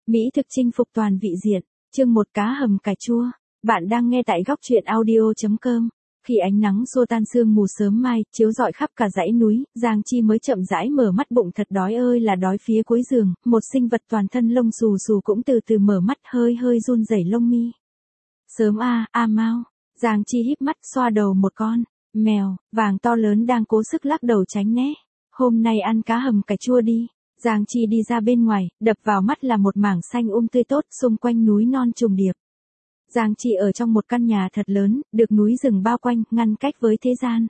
Mỹ thực chinh phục toàn vị diện, chương 1 cá hầm cải chua. Bạn đang nghe tại góc truyện audio.com. Khi ánh nắng xua tan sương mù sớm mai, chiếu rọi khắp cả dãy núi, Giang Chi mới chậm rãi mở mắt, bụng thật đói ơi là đói. Phía cuối giường, một sinh vật toàn thân lông xù xù cũng từ từ mở mắt, hơi hơi run rẩy lông mi. Sớm mau. Giang Chi híp mắt xoa đầu một con mèo vàng to lớn đang cố sức lắc đầu tránh né. Hôm nay ăn cá hầm cải chua đi. Giang Chi đi ra bên ngoài, đập vào mắt là một mảng xanh tươi tốt, xung quanh núi non trùng điệp. Giang Chi ở trong một căn nhà thật lớn, được núi rừng bao quanh, ngăn cách với thế gian.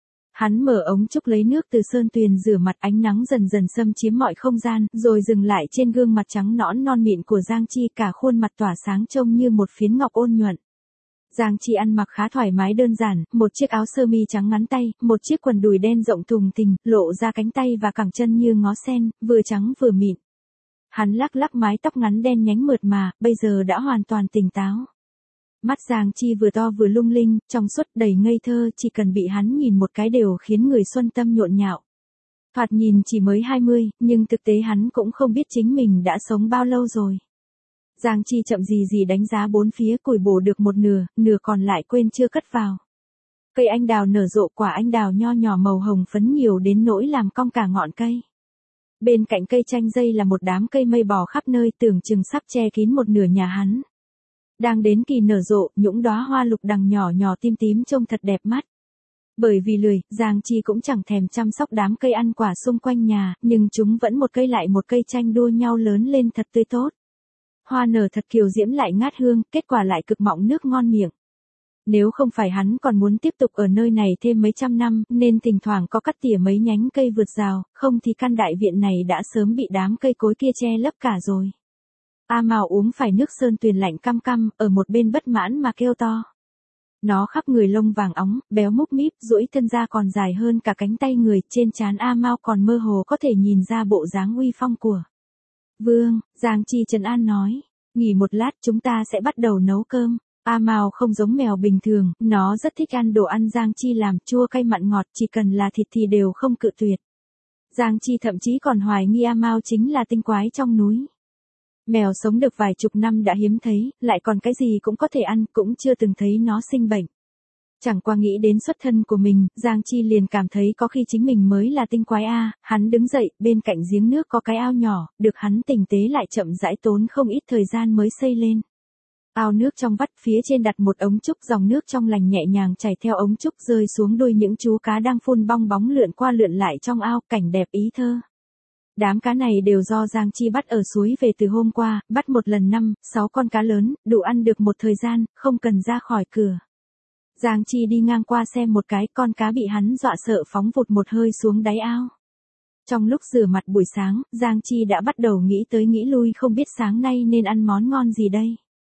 Hắn mở ống trúc lấy nước từ sơn tuyền rửa mặt, ánh nắng dần dần xâm chiếm mọi không gian, rồi dừng lại trên gương mặt trắng nõn non mịn của Giang Chi, cả khuôn mặt tỏa sáng trông như một phiến ngọc ôn nhuận. Giang Chi ăn mặc khá thoải mái đơn giản, một chiếc áo sơ mi trắng ngắn tay, một chiếc quần đùi đen rộng thùng thình, lộ ra cánh tay và cẳng chân như ngó sen, vừa trắng vừa mịn. Hắn lắc lắc mái tóc ngắn đen nhánh mượt mà, bây giờ đã hoàn toàn tỉnh táo. Mắt Giang Chi vừa to vừa lung linh, trong suốt đầy ngây thơ, chỉ cần bị hắn nhìn một cái đều khiến người xuân tâm nhộn nhạo. Thoạt nhìn chỉ mới 20, nhưng thực tế hắn cũng không biết chính mình đã sống bao lâu rồi. Giang Chi chậm gì đánh giá bốn phía, củi bổ được một nửa còn lại quên chưa cất vào. Cây anh đào nở rộ, quả anh đào nho nhỏ màu hồng phấn nhiều đến nỗi làm cong cả ngọn cây. Bên cạnh cây chanh dây là một đám cây mây bò khắp nơi, tưởng chừng sắp che kín một nửa nhà hắn. Đang đến kỳ nở rộ, những đóa hoa lục đằng nhỏ nhỏ tím tím trông thật đẹp mắt. Bởi vì lười, Giang Chi cũng chẳng thèm chăm sóc đám cây ăn quả xung quanh nhà, nhưng chúng vẫn một cây lại một cây tranh đua nhau lớn lên thật tươi tốt. Hoa nở thật kiều diễm lại ngát hương, kết quả lại cực mọng nước ngon miệng. Nếu không phải hắn còn muốn tiếp tục ở nơi này thêm mấy trăm năm, nên thỉnh thoảng có cắt tỉa mấy nhánh cây vượt rào, không thì căn đại viện này đã sớm bị đám cây cối kia che lấp cả rồi. Mào uống phải nước sơn tuyền lạnh căm căm, ở một bên bất mãn mà kêu to. Nó khắp người lông vàng óng, béo múp míp, duỗi thân ra còn dài hơn cả cánh tay người, trên trán Mao còn mơ hồ có thể nhìn ra bộ dáng uy phong của vương. Giang Chi trấn an nói, nghỉ một lát chúng ta sẽ bắt đầu nấu cơm. Mao không giống mèo bình thường, nó rất thích ăn đồ ăn Giang Chi làm, chua cay mặn ngọt, chỉ cần là thịt thì đều không cự tuyệt. Giang Chi thậm chí còn hoài nghi Mao chính là tinh quái trong núi. Mèo sống được vài chục năm đã hiếm thấy, lại còn cái gì cũng có thể ăn, cũng chưa từng thấy nó sinh bệnh. Chẳng qua nghĩ đến xuất thân của mình, Giang Chi liền cảm thấy có khi chính mình mới là tinh quái Hắn đứng dậy, bên cạnh giếng nước có cái ao nhỏ, được hắn tinh tế lại chậm rãi tốn không ít thời gian mới xây lên. Ao nước trong vắt, phía trên đặt một ống trúc, dòng nước trong lành nhẹ nhàng chảy theo ống trúc rơi xuống đuôi những chú cá đang phun bong bóng lượn qua lượn lại trong ao, cảnh đẹp ý thơ. Đám cá này đều do Giang Chi bắt ở suối về từ hôm qua, bắt một lần 5-6 con cá lớn, đủ ăn được một thời gian, không cần ra khỏi cửa. Giang Chi đi ngang qua xem một cái, con cá bị hắn dọa sợ phóng vụt một hơi xuống đáy ao. Trong lúc rửa mặt buổi sáng, Giang Chi đã bắt đầu nghĩ tới nghĩ lui, không biết sáng nay nên ăn món ngon gì đây.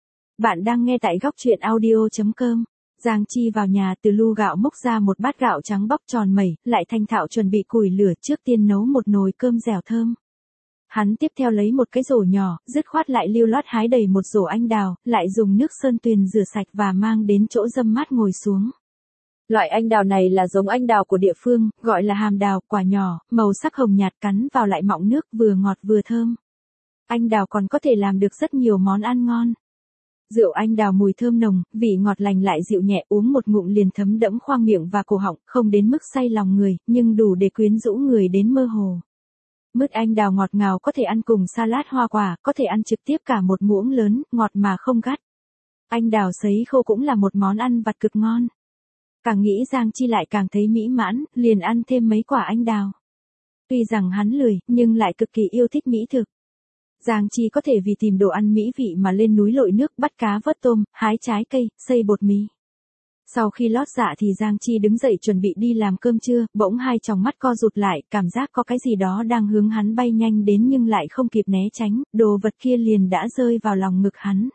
Bạn đang nghe tại góc truyện audio.com. Giang Chi vào nhà, từ lu gạo múc ra một bát gạo trắng bóc tròn mẩy, lại thanh thạo chuẩn bị củi lửa, trước tiên nấu một nồi cơm dẻo thơm. Hắn tiếp theo lấy một cái rổ nhỏ, dứt khoát lại lưu loát hái đầy một rổ anh đào, lại dùng nước sơn tuyền rửa sạch và mang đến chỗ râm mát ngồi xuống. Loại anh đào này là giống anh đào của địa phương, gọi là hàm đào, quả nhỏ, màu sắc hồng nhạt, cắn vào lại mọng nước, vừa ngọt vừa thơm. Anh đào còn có thể làm được rất nhiều món ăn ngon. Rượu anh đào mùi thơm nồng, vị ngọt lành lại dịu nhẹ, uống một ngụm liền thấm đẫm khoang miệng và cổ họng, không đến mức say lòng người, nhưng đủ để quyến rũ người đến mơ hồ. Mứt anh đào ngọt ngào có thể ăn cùng salad hoa quả, có thể ăn trực tiếp cả một muỗng lớn, ngọt mà không gắt. Anh đào sấy khô cũng là một món ăn vặt cực ngon. Càng nghĩ Giang Chi lại càng thấy mỹ mãn, liền ăn thêm mấy quả anh đào. Tuy rằng hắn lười, nhưng lại cực kỳ yêu thích mỹ thực. Giang Chi có thể vì tìm đồ ăn mỹ vị mà lên núi lội nước, bắt cá vớt tôm, hái trái cây, xây bột mì. Sau khi lót dạ thì Giang Chi đứng dậy chuẩn bị đi làm cơm trưa, bỗng hai tròng mắt co rụt lại, cảm giác có cái gì đó đang hướng hắn bay nhanh đến nhưng lại không kịp né tránh, đồ vật kia liền đã rơi vào lòng ngực hắn.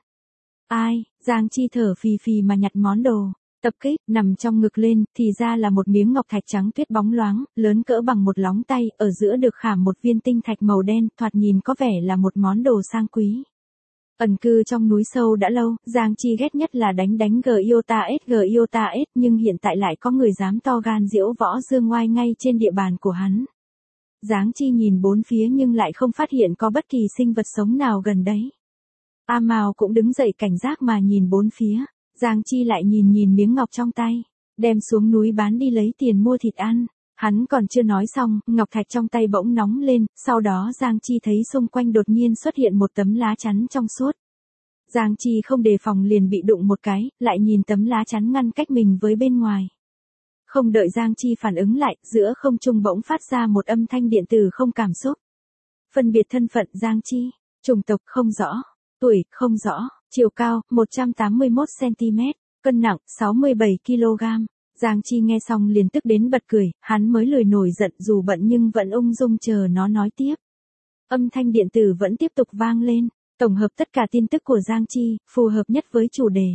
Giang Chi thở phì phì mà nhặt món đồ. Tập kích, nằm trong ngực lên, thì ra là một miếng ngọc thạch trắng tuyết bóng loáng, lớn cỡ bằng một lóng tay, ở giữa được khảm một viên tinh thạch màu đen, thoạt nhìn có vẻ là một món đồ sang quý. Ẩn cư trong núi sâu đã lâu, Giang Chi ghét nhất là đánh Giota S, nhưng hiện tại lại có người dám to gan diễu võ dương ngoai ngay trên địa bàn của hắn. Giang Chi nhìn bốn phía nhưng lại không phát hiện có bất kỳ sinh vật sống nào gần đấy. A Mao cũng đứng dậy cảnh giác mà nhìn bốn phía. Giang Chi lại nhìn nhìn miếng ngọc trong tay. Đem xuống núi bán đi lấy tiền mua thịt ăn. Hắn còn chưa nói xong, ngọc thạch trong tay bỗng nóng lên, sau đó Giang Chi thấy xung quanh đột nhiên xuất hiện một tấm lá chắn trong suốt. Giang Chi không đề phòng liền bị đụng một cái, lại nhìn tấm lá chắn ngăn cách mình với bên ngoài. Không đợi Giang Chi phản ứng lại, giữa không trung bỗng phát ra một âm thanh điện tử không cảm xúc. Phân biệt thân phận Giang Chi, chủng tộc không rõ, tuổi không rõ, chiều cao 181 cm, cân nặng 67 kg. Giang Chi nghe xong liền tức đến bật cười, hắn mới lười nổi giận dù bận nhưng vẫn ung dung chờ nó nói tiếp. Âm thanh điện tử vẫn tiếp tục vang lên, tổng hợp tất cả tin tức của Giang Chi, phù hợp nhất với chủ đề.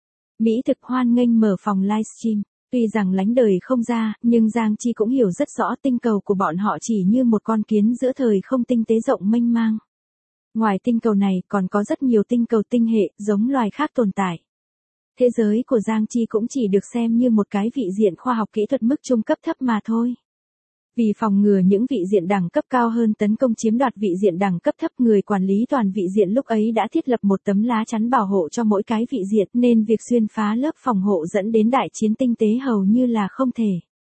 Mỹ thực hoan nghênh mở phòng livestream. Tuy rằng lánh đời không ra, nhưng Giang Chi cũng hiểu rất rõ tinh cầu của bọn họ chỉ như một con kiến giữa thời không tinh tế rộng mênh mang. Ngoài tinh cầu này còn có rất nhiều tinh cầu tinh hệ giống loài khác tồn tại. Thế giới của Giang Chi cũng chỉ được xem như một cái vị diện khoa học kỹ thuật mức trung cấp thấp mà thôi. Vì phòng ngừa những vị diện đẳng cấp cao hơn tấn công chiếm đoạt vị diện đẳng cấp thấp, người quản lý toàn vị diện lúc ấy đã thiết lập một tấm lá chắn bảo hộ cho mỗi cái vị diện nên việc xuyên phá lớp phòng hộ dẫn đến đại chiến tinh tế hầu như là không thể.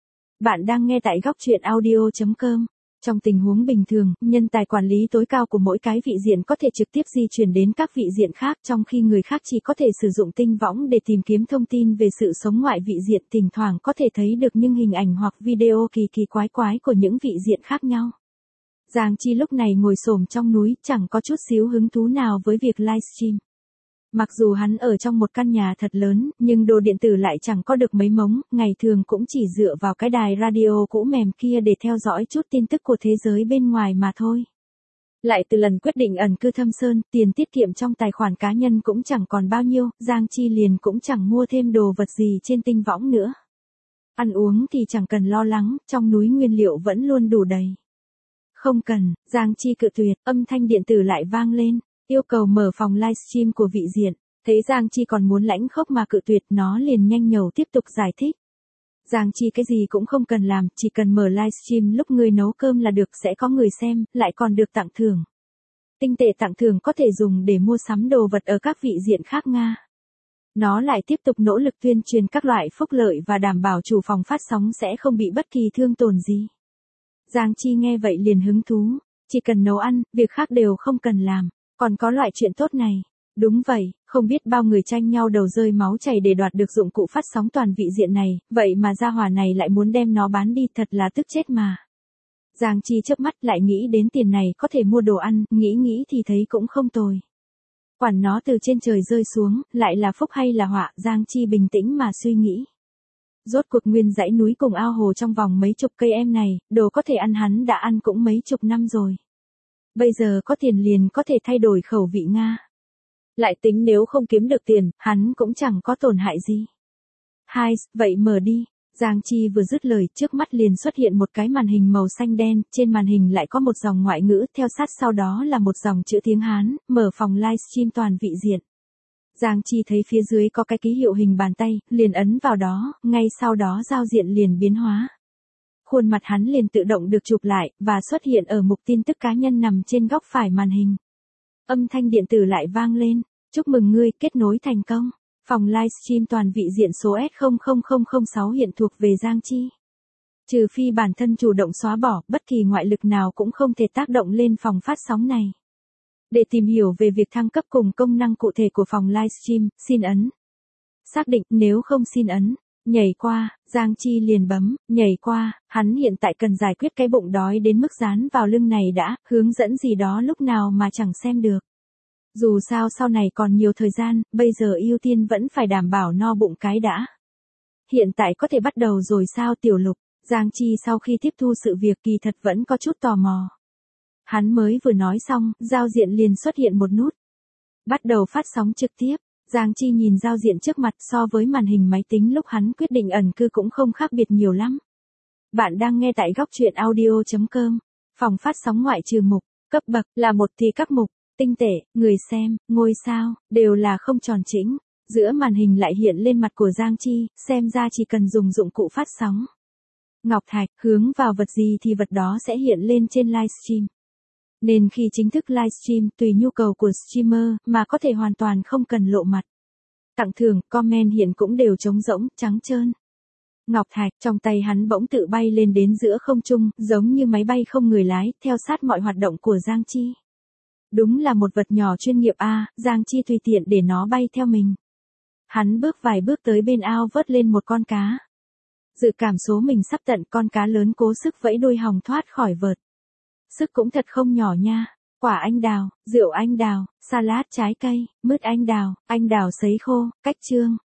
Bạn đang nghe tại góc truyện audio.com. Trong tình huống bình thường, nhân tài quản lý tối cao của mỗi cái vị diện có thể trực tiếp di chuyển đến các vị diện khác, trong khi người khác chỉ có thể sử dụng tinh võng để tìm kiếm thông tin về sự sống ngoại vị diện, thỉnh thoảng có thể thấy được những hình ảnh hoặc video kỳ kỳ quái quái của những vị diện khác nhau. Giang Chi lúc này ngồi xổm trong núi, chẳng có chút xíu hứng thú nào với việc livestream. Mặc dù hắn ở trong một căn nhà thật lớn, nhưng đồ điện tử lại chẳng có được mấy mống, ngày thường cũng chỉ dựa vào cái đài radio cũ mềm kia để theo dõi chút tin tức của thế giới bên ngoài mà thôi. Lại từ lần quyết định ẩn cư Thâm Sơn, tiền tiết kiệm trong tài khoản cá nhân cũng chẳng còn bao nhiêu, Giang Chi liền cũng chẳng mua thêm đồ vật gì trên tinh võng nữa. Ăn uống thì chẳng cần lo lắng, trong núi nguyên liệu vẫn luôn đủ đầy. Không cần, Giang Chi cự tuyệt, âm thanh điện tử lại vang lên. Yêu cầu mở phòng livestream của vị diện, thấy Giang Chi còn muốn lãnh khốc mà cự tuyệt, nó liền nhanh nhẩu tiếp tục giải thích. Giang Chi cái gì cũng không cần làm, chỉ cần mở livestream lúc người nấu cơm là được, sẽ có người xem, lại còn được tặng thưởng. Tinh tệ tặng thưởng có thể dùng để mua sắm đồ vật ở các vị diện khác Nga. Nó lại tiếp tục nỗ lực tuyên truyền các loại phúc lợi và đảm bảo chủ phòng phát sóng sẽ không bị bất kỳ thương tổn gì. Giang Chi nghe vậy liền hứng thú, chỉ cần nấu ăn, việc khác đều không cần làm. Còn có loại chuyện tốt này. Đúng vậy, không biết bao người tranh nhau đầu rơi máu chảy để đoạt được dụng cụ phát sóng toàn vị diện này, vậy mà gia hỏa này lại muốn đem nó bán đi, thật là tức chết mà. Giang Chi chớp mắt lại nghĩ đến tiền này có thể mua đồ ăn, nghĩ thì thấy cũng không tồi. Quản nó từ trên trời rơi xuống, lại là phúc hay là họa, Giang Chi bình tĩnh mà suy nghĩ. Rốt cuộc nguyên dãy núi cùng ao hồ trong vòng mấy chục cây em này, đồ có thể ăn hắn đã ăn cũng mấy chục năm rồi. Bây giờ có tiền liền có thể thay đổi khẩu vị Nga. Lại tính nếu không kiếm được tiền, hắn cũng chẳng có tổn hại gì. Hai, vậy mở đi. Giang Chi vừa dứt lời, trước mắt liền xuất hiện một cái màn hình màu xanh đen, trên màn hình lại có một dòng ngoại ngữ, theo sát sau đó là một dòng chữ tiếng Hán, mở phòng livestream toàn vị diện. Giang Chi thấy phía dưới có cái ký hiệu hình bàn tay, liền ấn vào đó, ngay sau đó giao diện liền biến hóa. Khuôn mặt hắn liền tự động được chụp lại, và xuất hiện ở mục tin tức cá nhân nằm trên góc phải màn hình. Âm thanh điện tử lại vang lên, chúc mừng ngươi kết nối thành công. Phòng livestream toàn vị diện số S000006 hiện thuộc về Giang Chi. Trừ phi bản thân chủ động xóa bỏ, bất kỳ ngoại lực nào cũng không thể tác động lên phòng phát sóng này. Để tìm hiểu về việc thăng cấp cùng công năng cụ thể của phòng livestream, xin ấn xác định, nếu không xin ấn nhảy qua. Giang Chi liền bấm nhảy qua, hắn hiện tại cần giải quyết cái bụng đói đến mức dán vào lưng này đã, hướng dẫn gì đó lúc nào mà chẳng xem được. Dù sao sau này còn nhiều thời gian, bây giờ ưu tiên vẫn phải đảm bảo no bụng cái đã. Hiện tại có thể bắt đầu rồi sao Tiểu Lục? Giang Chi sau khi tiếp thu sự việc kỳ thật vẫn có chút tò mò. Hắn mới vừa nói xong, giao diện liền xuất hiện một nút. Bắt đầu phát sóng trực tiếp. Giang Chi nhìn giao diện trước mặt, so với màn hình máy tính lúc hắn quyết định ẩn cư cũng không khác biệt nhiều lắm. Bạn đang nghe tại góc truyện audio.com. Phòng phát sóng ngoại trừ mục, cấp bậc là một thì các mục, tinh tệ, người xem, ngôi sao, đều là không tròn chỉnh. Giữa màn hình lại hiện lên mặt của Giang Chi, xem ra chỉ cần dùng dụng cụ phát sóng. Ngọc thạch, hướng vào vật gì thì vật đó sẽ hiện lên trên livestream. Nên khi chính thức livestream tùy nhu cầu của streamer mà có thể hoàn toàn không cần lộ mặt. Tặng thưởng, comment hiện cũng đều trống rỗng, trắng trơn. Ngọc thạch trong tay hắn bỗng tự bay lên đến giữa không trung, giống như máy bay không người lái, theo sát mọi hoạt động của Giang Chi. Đúng là một vật nhỏ chuyên nghiệp a, Giang Chi tùy tiện để nó bay theo mình. Hắn bước vài bước tới bên ao vớt lên một con cá. Dự cảm số mình sắp tận, con cá lớn cố sức vẫy đuôi hòng thoát khỏi vợt. Sức cũng thật không nhỏ nha. Quả anh đào, rượu anh đào, salad trái cây, mứt anh đào sấy khô, cách trương.